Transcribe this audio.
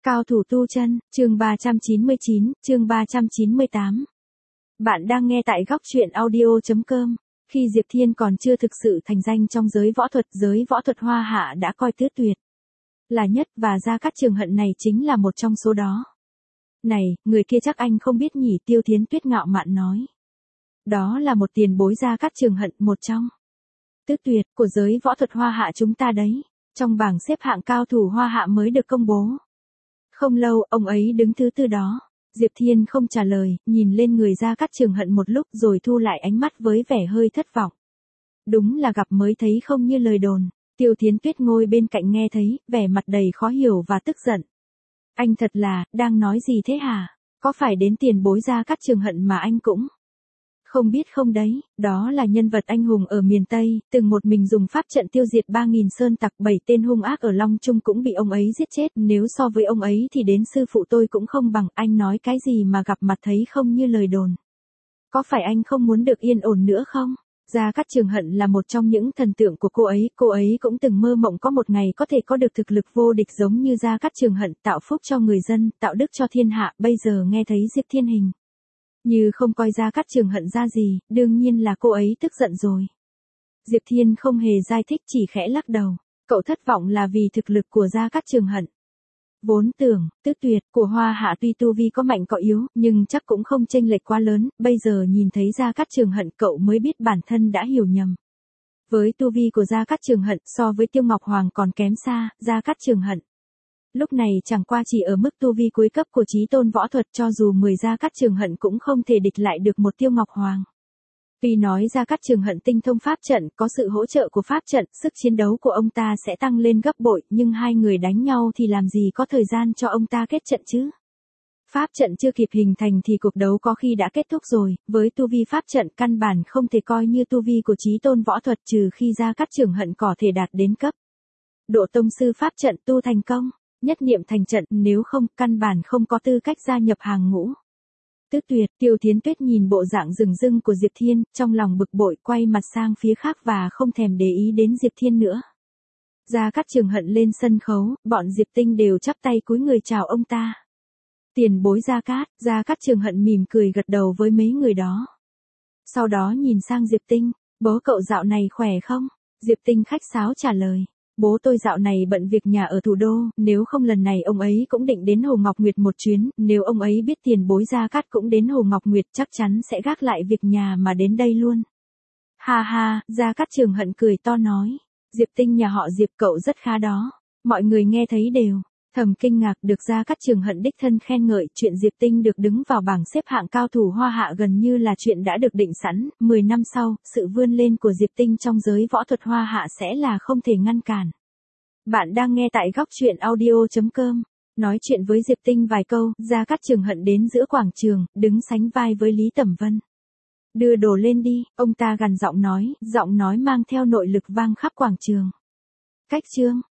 Cao thủ tu chân, chương 399, chương 398. Bạn đang nghe tại góc truyện audio.com. Khi Diệp Thiên còn chưa thực sự thành danh trong giới võ thuật Hoa Hạ đã coi Tứ Tuyệt là nhất, và Gia Cát Trường Hận này chính là một trong số đó. Này, người kia chắc anh không biết nhỉ, Tiêu Thiến Tuyết ngạo mạn nói. Đó là một tiền bối Gia Cát Trường Hận, một trong Tứ Tuyệt của giới võ thuật Hoa Hạ chúng ta đấy. Trong bảng xếp hạng cao thủ Hoa Hạ mới được công bố. Không lâu, ông ấy đứng thứ tư đó. Diệp Thiên không trả lời, nhìn lên người Gia Cát Trường Hận một lúc rồi thu lại ánh mắt với vẻ hơi thất vọng. Đúng là gặp mới thấy không như lời đồn. Tiêu Thiến Tuyết ngồi bên cạnh nghe thấy, vẻ mặt đầy khó hiểu và tức giận. Anh thật là, đang nói gì thế hả? Có phải đến tiền bối Gia Cát Trường Hận mà anh cũng không biết không đấy? Đó là nhân vật anh hùng ở miền Tây, từng một mình dùng pháp trận tiêu diệt 3.000 sơn tặc, 7 tên hung ác ở Long Trung cũng bị ông ấy giết chết. Nếu so với ông ấy thì đến sư phụ tôi cũng không bằng. Anh nói cái gì mà gặp mặt thấy không như lời đồn? Có phải anh không muốn được yên ổn nữa không? Gia Cát Trường Hận là một trong những thần tượng của cô ấy cũng từng mơ mộng có một ngày có thể có được thực lực vô địch giống như Gia Cát Trường Hận, tạo phúc cho người dân, tạo đức cho thiên hạ. Bây giờ nghe thấy Diệp Thiên hình như không coi Gia Cát Trường Hận ra gì, đương nhiên là cô ấy tức giận rồi. Diệp Thiên không hề giải thích, chỉ khẽ lắc đầu. Cậu thất vọng là vì thực lực của Gia Cát Trường Hận. Vốn tưởng, Tứ Tuyệt của Hoa Hạ tuy tu vi có mạnh có yếu, nhưng chắc cũng không chênh lệch quá lớn. Bây giờ nhìn thấy Gia Cát Trường Hận, cậu mới biết bản thân đã hiểu nhầm. Với tu vi của Gia Cát Trường Hận so với Tiêu Ngọc Hoàng còn kém xa. Gia Cát Trường Hận lúc này chẳng qua chỉ ở mức tu vi cuối cấp của chí tôn võ thuật, cho dù 10 Gia Cát Trường Hận cũng không thể địch lại được một Tiêu Ngọc Hoàng. Tuy nói Gia Cát Trường Hận tinh thông pháp trận, có sự hỗ trợ của pháp trận, sức chiến đấu của ông ta sẽ tăng lên gấp bội, nhưng hai người đánh nhau thì làm gì có thời gian cho ông ta kết trận chứ? Pháp trận chưa kịp hình thành thì cuộc đấu có khi đã kết thúc rồi, với tu vi pháp trận căn bản không thể coi như tu vi của chí tôn võ thuật, trừ khi Gia Cát Trường Hận có thể đạt đến cấp độ tông sư pháp trận tu thành công, nhất niệm thành trận, nếu không, căn bản không có tư cách gia nhập hàng ngũ. Tứ Tuyệt, Tiêu Thiến Tuyết nhìn bộ dạng rừng rưng của Diệp Thiên, trong lòng bực bội, quay mặt sang phía khác và không thèm để ý đến Diệp Thiên nữa. Gia Cát Trường Hận lên sân khấu, bọn Diệp Tinh đều chắp tay cúi người chào ông ta. Tiền bối Gia Cát Trường Hận mỉm cười gật đầu với mấy người đó. Sau đó nhìn sang Diệp Tinh, bố cậu dạo này khỏe không? Diệp Tinh khách sáo trả lời. Bố tôi dạo này bận việc nhà ở thủ đô, nếu không lần này ông ấy cũng định đến Hồ Ngọc Nguyệt một chuyến, nếu ông ấy biết tiền bối Gia Cát cũng đến Hồ Ngọc Nguyệt chắc chắn sẽ gác lại việc nhà mà đến đây luôn. Ha ha, Gia Cát Trường Hận cười to nói. Diệp Tinh nhà họ Diệp cậu rất khá đó. Mọi người nghe thấy đều thầm kinh ngạc, được Gia Cát Trường Hận đích thân khen ngợi. Chuyện Diệp Tinh được đứng vào bảng xếp hạng cao thủ Hoa Hạ gần như là chuyện đã được định sẵn. 10 năm sau, sự vươn lên của Diệp Tinh trong giới võ thuật Hoa Hạ sẽ là không thể ngăn cản. Bạn đang nghe tại góc truyện audio.com. Nói chuyện với Diệp Tinh vài câu, Gia Cát Trường Hận đến giữa quảng trường, đứng sánh vai với Lý Tẩm Vân. Đưa đồ lên đi, ông ta gằn giọng nói mang theo nội lực vang khắp quảng trường. Cách chương